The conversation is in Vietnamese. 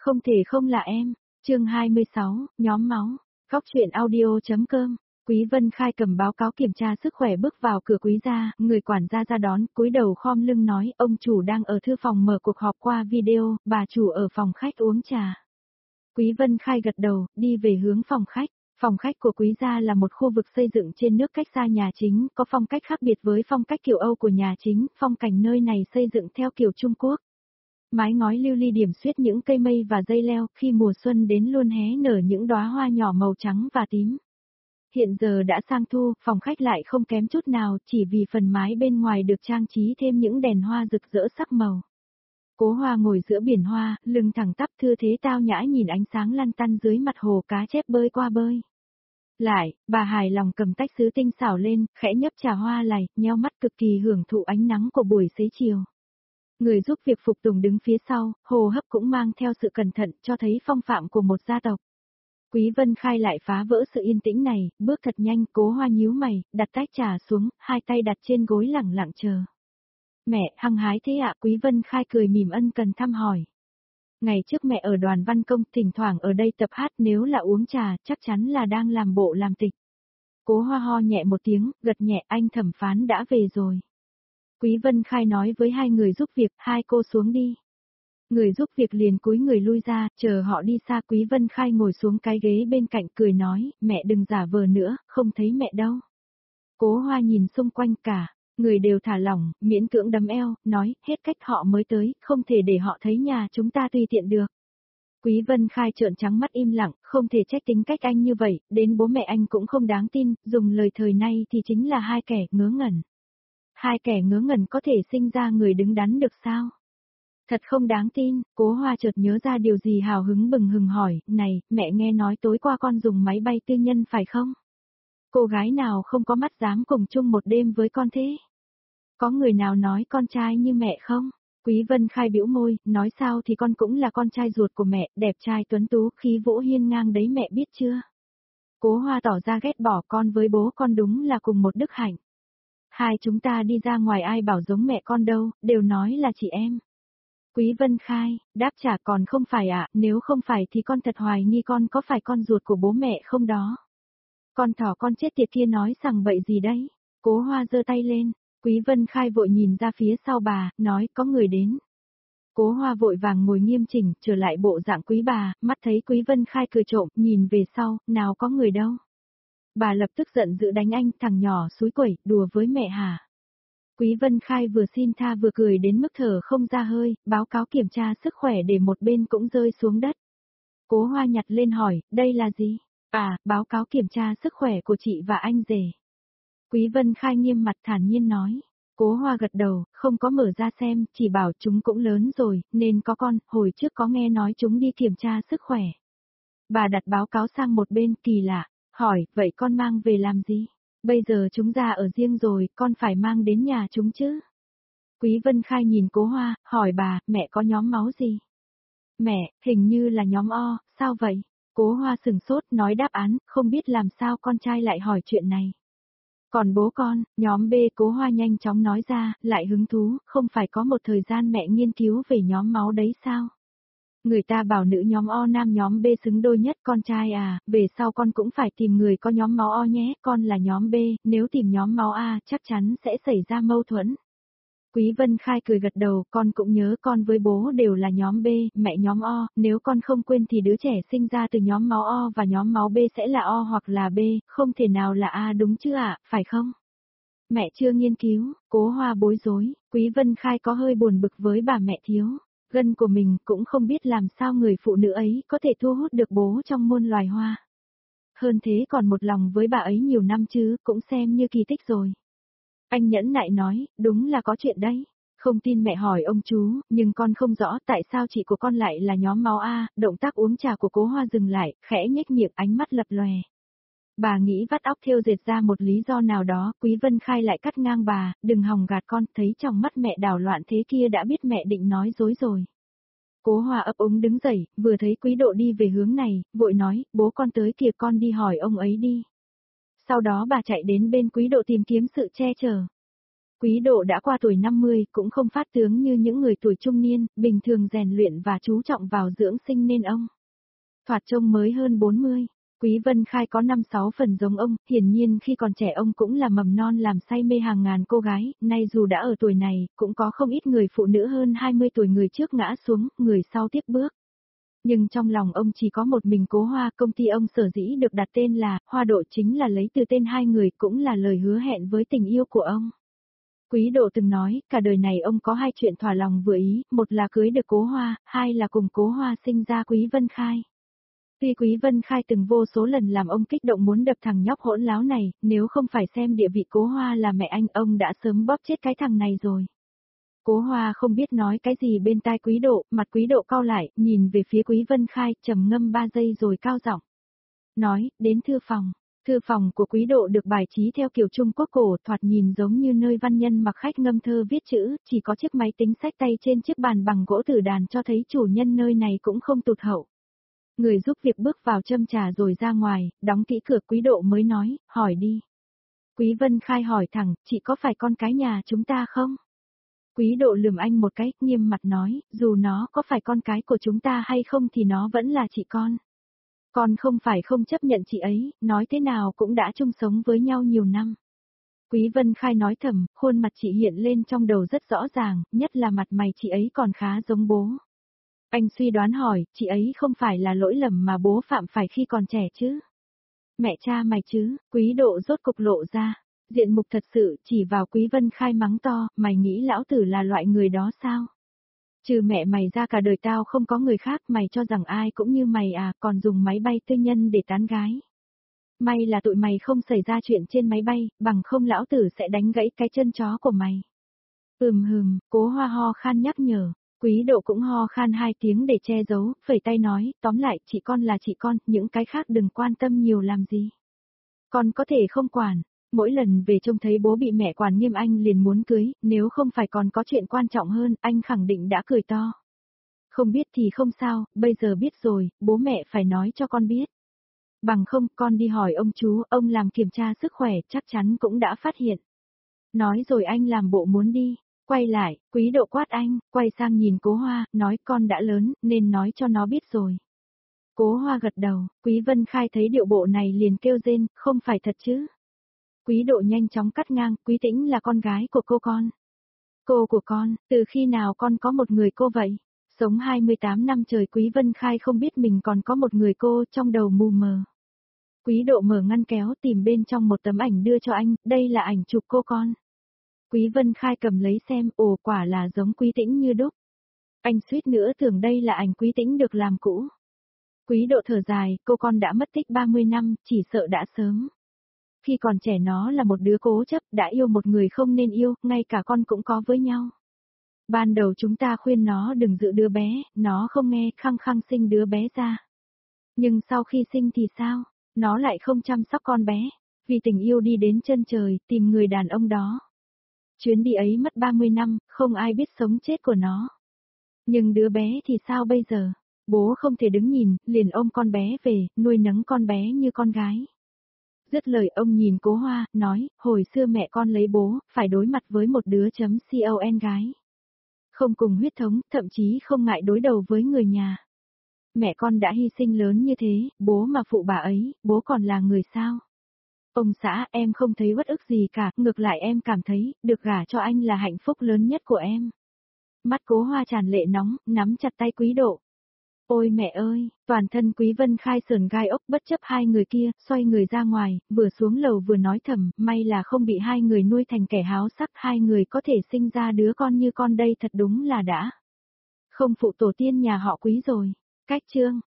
Không thể không là em. Chương 26, nhóm máu. Góc truyện audio.com. Quý Vân Khai cầm báo cáo kiểm tra sức khỏe bước vào cửa quý gia, người quản gia ra đón, cúi đầu khom lưng nói, ông chủ đang ở thư phòng mở cuộc họp qua video, bà chủ ở phòng khách uống trà. Quý Vân Khai gật đầu, đi về hướng phòng khách. Phòng khách của quý gia là một khu vực xây dựng trên nước cách xa nhà chính, có phong cách khác biệt với phong cách kiểu Âu của nhà chính, phong cảnh nơi này xây dựng theo kiểu Trung Quốc. Mái ngói lưu ly điểm xuyết những cây mây và dây leo, khi mùa xuân đến luôn hé nở những đóa hoa nhỏ màu trắng và tím. Hiện giờ đã sang thu, phòng khách lại không kém chút nào, chỉ vì phần mái bên ngoài được trang trí thêm những đèn hoa rực rỡ sắc màu. Cố Hoa ngồi giữa biển hoa, lưng thẳng tắp thư thế tao nhã nhìn ánh sáng lăn tăn dưới mặt hồ cá chép bơi qua bơi. Lại, bà hài lòng cầm tách sứ tinh xảo lên, khẽ nhấp trà hoa lài, nheo mắt cực kỳ hưởng thụ ánh nắng của buổi xế chiều. Người giúp việc phục tùng đứng phía sau, hô hấp cũng mang theo sự cẩn thận, cho thấy phong phạm của một gia tộc. Quý Vân Khai lại phá vỡ sự yên tĩnh này, bước thật nhanh, Cố Hoa nhíu mày, đặt tách trà xuống, hai tay đặt trên gối lẳng lặng chờ. Mẹ, hăng hái thế ạ? Quý Vân Khai cười mỉm ân cần thăm hỏi. Ngày trước mẹ ở đoàn văn công, thỉnh thoảng ở đây tập hát, nếu là uống trà, chắc chắn là đang làm bộ làm tịch. Cố Hoa ho nhẹ một tiếng, gật nhẹ, anh thẩm phán đã về rồi. Quý Vân Khai nói với hai người giúp việc, hai cô xuống đi. Người giúp việc liền cúi người lui ra, chờ họ đi xa. Quý Vân Khai ngồi xuống cái ghế bên cạnh cười nói, mẹ đừng giả vờ nữa, không thấy mẹ đâu. Cố Hoa nhìn xung quanh cả, người đều thả lỏng, miễn cưỡng đấm eo, nói, hết cách họ mới tới, không thể để họ thấy nhà chúng ta tùy tiện được. Quý Vân Khai trợn trắng mắt im lặng, không thể trách tính cách anh như vậy, đến bố mẹ anh cũng không đáng tin, dùng lời thời nay thì chính là hai kẻ ngớ ngẩn. Hai kẻ ngớ ngẩn có thể sinh ra người đứng đắn được sao? Thật không đáng tin. Cố Hoa chợt nhớ ra điều gì hào hứng bừng hừng hỏi, này, mẹ nghe nói tối qua con dùng máy bay tư nhân phải không? Cô gái nào không có mắt dám cùng chung một đêm với con thế? Có người nào nói con trai như mẹ không? Quý Vân Khai bĩu môi, nói sao thì con cũng là con trai ruột của mẹ, đẹp trai tuấn tú, khí vũ hiên ngang đấy mẹ biết chưa? Cố Hoa tỏ ra ghét bỏ, con với bố con đúng là cùng một đức hạnh. Hai chúng ta đi ra ngoài ai bảo giống mẹ con đâu, đều nói là chị em. Quý Vân Khai, đáp trả còn không phải ạ, nếu không phải thì con thật hoài nghi con có phải con ruột của bố mẹ không đó. Con thỏ con chết tiệt kia nói rằng bậy gì đấy. Cố Hoa giơ tay lên, Quý Vân Khai vội nhìn ra phía sau bà, nói có người đến. Cố Hoa vội vàng ngồi nghiêm chỉnh, trở lại bộ dạng quý bà, mắt thấy Quý Vân Khai cười trộm, nhìn về sau, nào có người đâu. Bà lập tức giận dữ đánh anh, thằng nhỏ xúi quẩy, đùa với mẹ hả? Quý Vân Khai vừa xin tha vừa cười đến mức thở không ra hơi, báo cáo kiểm tra sức khỏe để một bên cũng rơi xuống đất. Cố Hoa nhặt lên hỏi, đây là gì? À, báo cáo kiểm tra sức khỏe của chị và anh rể. Quý Vân Khai nghiêm mặt thản nhiên nói. Cố Hoa gật đầu, không có mở ra xem, chỉ bảo chúng cũng lớn rồi, nên có con, hồi trước có nghe nói chúng đi kiểm tra sức khỏe. Bà đặt báo cáo sang một bên, kỳ lạ, hỏi, vậy con mang về làm gì? Bây giờ chúng ra ở riêng rồi, con phải mang đến nhà chúng chứ? Quý Vân Khai nhìn Cố Hoa, hỏi bà, mẹ có nhóm máu gì? Mẹ, hình như là nhóm O, sao vậy? Cố Hoa sừng sốt nói đáp án, không biết làm sao con trai lại hỏi chuyện này. Còn bố con, nhóm B. Cố Hoa nhanh chóng nói ra, lại hứng thú, không phải có một thời gian mẹ nghiên cứu về nhóm máu đấy sao? Người ta bảo nữ nhóm O nam nhóm B xứng đôi nhất, con trai à, về sau con cũng phải tìm người có nhóm máu O nhé, con là nhóm B, nếu tìm nhóm máu A chắc chắn sẽ xảy ra mâu thuẫn. Quý Vân Khai cười gật đầu, con cũng nhớ con với bố đều là nhóm B, mẹ nhóm O, nếu con không quên thì đứa trẻ sinh ra từ nhóm máu O và nhóm máu B sẽ là O hoặc là B, không thể nào là A đúng chứ ạ, phải không? Mẹ chưa nghiên cứu, Cố Hoa bối rối, Quý Vân Khai có hơi buồn bực với bà mẹ thiếu. Gân của mình cũng không biết làm sao người phụ nữ ấy có thể thu hút được bố trong muôn loài hoa. Hơn thế còn một lòng với bà ấy nhiều năm chứ, cũng xem như kỳ tích rồi. Anh nhẫn nại nói, đúng là có chuyện đấy. Không tin mẹ hỏi ông chú, nhưng con không rõ tại sao chị của con lại là nhóm máu A, động tác uống trà của Cố Hoa dừng lại, khẽ nhếch miệng ánh mắt lập lòe. Bà nghĩ vắt óc thêu dệt ra một lý do nào đó, Quý Vân Khai lại cắt ngang bà, đừng hòng gạt con, thấy trong mắt mẹ đảo loạn thế kia đã biết mẹ định nói dối rồi. Cố Hoa ấp úng đứng dậy, vừa thấy Quý Độ đi về hướng này, vội nói, bố con tới kìa con đi hỏi ông ấy đi. Sau đó bà chạy đến bên Quý Độ tìm kiếm sự che chở. Quý Độ đã qua tuổi 50, cũng không phát tướng như những người tuổi trung niên, bình thường rèn luyện và chú trọng vào dưỡng sinh nên ông thoạt trông mới hơn 40. Quý Vân Khai có 5-6 phần giống ông, hiển nhiên khi còn trẻ ông cũng là mầm non làm say mê hàng ngàn cô gái, nay dù đã ở tuổi này, cũng có không ít người phụ nữ hơn 20 tuổi người trước ngã xuống, người sau tiếp bước. Nhưng trong lòng ông chỉ có một mình Cố Hoa, công ty ông sở dĩ được đặt tên là Hoa Độ chính là lấy từ tên hai người, cũng là lời hứa hẹn với tình yêu của ông. Quý Độ từng nói, cả đời này ông có hai chuyện thỏa lòng vừa ý, một là cưới được Cố Hoa, hai là cùng Cố Hoa sinh ra Quý Vân Khai. Tuy Quý Vân Khai từng vô số lần làm ông kích động muốn đập thằng nhóc hỗn láo này, nếu không phải xem địa vị Cố Hoa là mẹ anh, ông đã sớm bóp chết cái thằng này rồi. Cố Hoa không biết nói cái gì bên tai Quý Độ, mặt Quý Độ cau lại, nhìn về phía Quý Vân Khai, trầm ngâm 3 giây rồi cao giọng nói, đến thư phòng. Thư phòng của Quý Độ được bài trí theo kiểu Trung Quốc cổ, thoạt nhìn giống như nơi văn nhân mặc khách ngâm thơ viết chữ, chỉ có chiếc máy tính xách tay trên chiếc bàn bằng gỗ tử đàn cho thấy chủ nhân nơi này cũng không tụt hậu. Người giúp việc bước vào châm trà rồi ra ngoài, đóng kỹ cửa. Quý Độ mới nói, hỏi đi. Quý Vân Khai hỏi thẳng, chị có phải con cái nhà chúng ta không? Quý Độ lườm anh một cái, nghiêm mặt nói, dù nó có phải con cái của chúng ta hay không thì nó vẫn là chị con. Con không phải không chấp nhận chị ấy, nói thế nào cũng đã chung sống với nhau nhiều năm. Quý Vân Khai nói thầm, khuôn mặt chị hiện lên trong đầu rất rõ ràng, nhất là mặt mày chị ấy còn khá giống bố. Anh suy đoán hỏi, chị ấy không phải là lỗi lầm mà bố phạm phải khi còn trẻ chứ? Mẹ cha mày chứ? Quý Độ rốt cục lộ ra. Diện mục thật sự chỉ vào Quý Vân Khai mắng to, mày nghĩ lão tử là loại người đó sao? Trừ mẹ mày ra cả đời tao không có người khác, mày cho rằng ai cũng như mày à, còn dùng máy bay tư nhân để tán gái. May là tụi mày không xảy ra chuyện trên máy bay, bằng không lão tử sẽ đánh gãy cái chân chó của mày. Cố Hoa ho khan nhắc nhở. Quý Độ cũng ho khan 2 tiếng để che giấu, phẩy tay nói, tóm lại, chị con là chị con, những cái khác đừng quan tâm nhiều làm gì. Con có thể không quản. Mỗi lần về trông thấy bố bị mẹ quản nghiêm anh liền muốn cưới, nếu không phải còn có chuyện quan trọng hơn, anh khẳng định đã cười to. Không biết thì không sao, bây giờ biết rồi, bố mẹ phải nói cho con biết. Bằng không, con đi hỏi ông chú, ông làm kiểm tra sức khỏe, chắc chắn cũng đã phát hiện. Nói rồi anh làm bộ muốn đi, quay lại, Quý Độ quát anh, quay sang nhìn Cố Hoa, nói con đã lớn, nên nói cho nó biết rồi. Cố Hoa gật đầu, Quý Vân Khai thấy điệu bộ này liền kêu rên, không phải thật chứ. Quý Độ nhanh chóng cắt ngang, Quý Tĩnh là con gái của cô con. Cô của con, từ khi nào con có một người cô vậy? Sống 28 năm trời Quý Vân Khai không biết mình còn có một người cô, trong đầu mù mờ. Quý Độ mở ngăn kéo tìm bên trong một tấm ảnh đưa cho anh, đây là ảnh chụp cô con. Quý Vân Khai cầm lấy xem, ồ quả là giống Quý Tĩnh như đúc. Anh suýt nữa tưởng đây là ảnh Quý Tĩnh được làm cũ. Quý Độ thở dài, cô con đã mất tích 30 năm, chỉ sợ đã sớm. Khi còn trẻ nó là một đứa cố chấp, đã yêu một người không nên yêu, ngay cả con cũng có với nhau. Ban đầu chúng ta khuyên nó đừng giữ đứa bé, nó không nghe, khăng khăng sinh đứa bé ra. Nhưng sau khi sinh thì sao? Nó lại không chăm sóc con bé, vì tình yêu đi đến chân trời, tìm người đàn ông đó. Chuyến đi ấy mất 30 năm, không ai biết sống chết của nó. Nhưng đứa bé thì sao bây giờ? Bố không thể đứng nhìn, liền ôm con bé về, nuôi nấng con bé như con gái. Dứt lời ông nhìn Cố Hoa, nói, hồi xưa mẹ con lấy bố, phải đối mặt với một đứa con gái. Không cùng huyết thống, thậm chí không ngại đối đầu với người nhà. Mẹ con đã hy sinh lớn như thế, bố mà phụ bà ấy, bố còn là người sao? Ông xã, em không thấy uất ức gì cả, ngược lại em cảm thấy, được gả cho anh là hạnh phúc lớn nhất của em. Mắt Cố Hoa tràn lệ nóng, nắm chặt tay Quý Độ. Ôi mẹ ơi, toàn thân Quý Vân Khai sờn gai ốc bất chấp hai người kia, xoay người ra ngoài, vừa xuống lầu vừa nói thầm, may là không bị hai người nuôi thành kẻ háo sắc, hai người có thể sinh ra đứa con như con đây thật đúng là đã. Không phụ tổ tiên nhà họ Quý rồi. Cách chương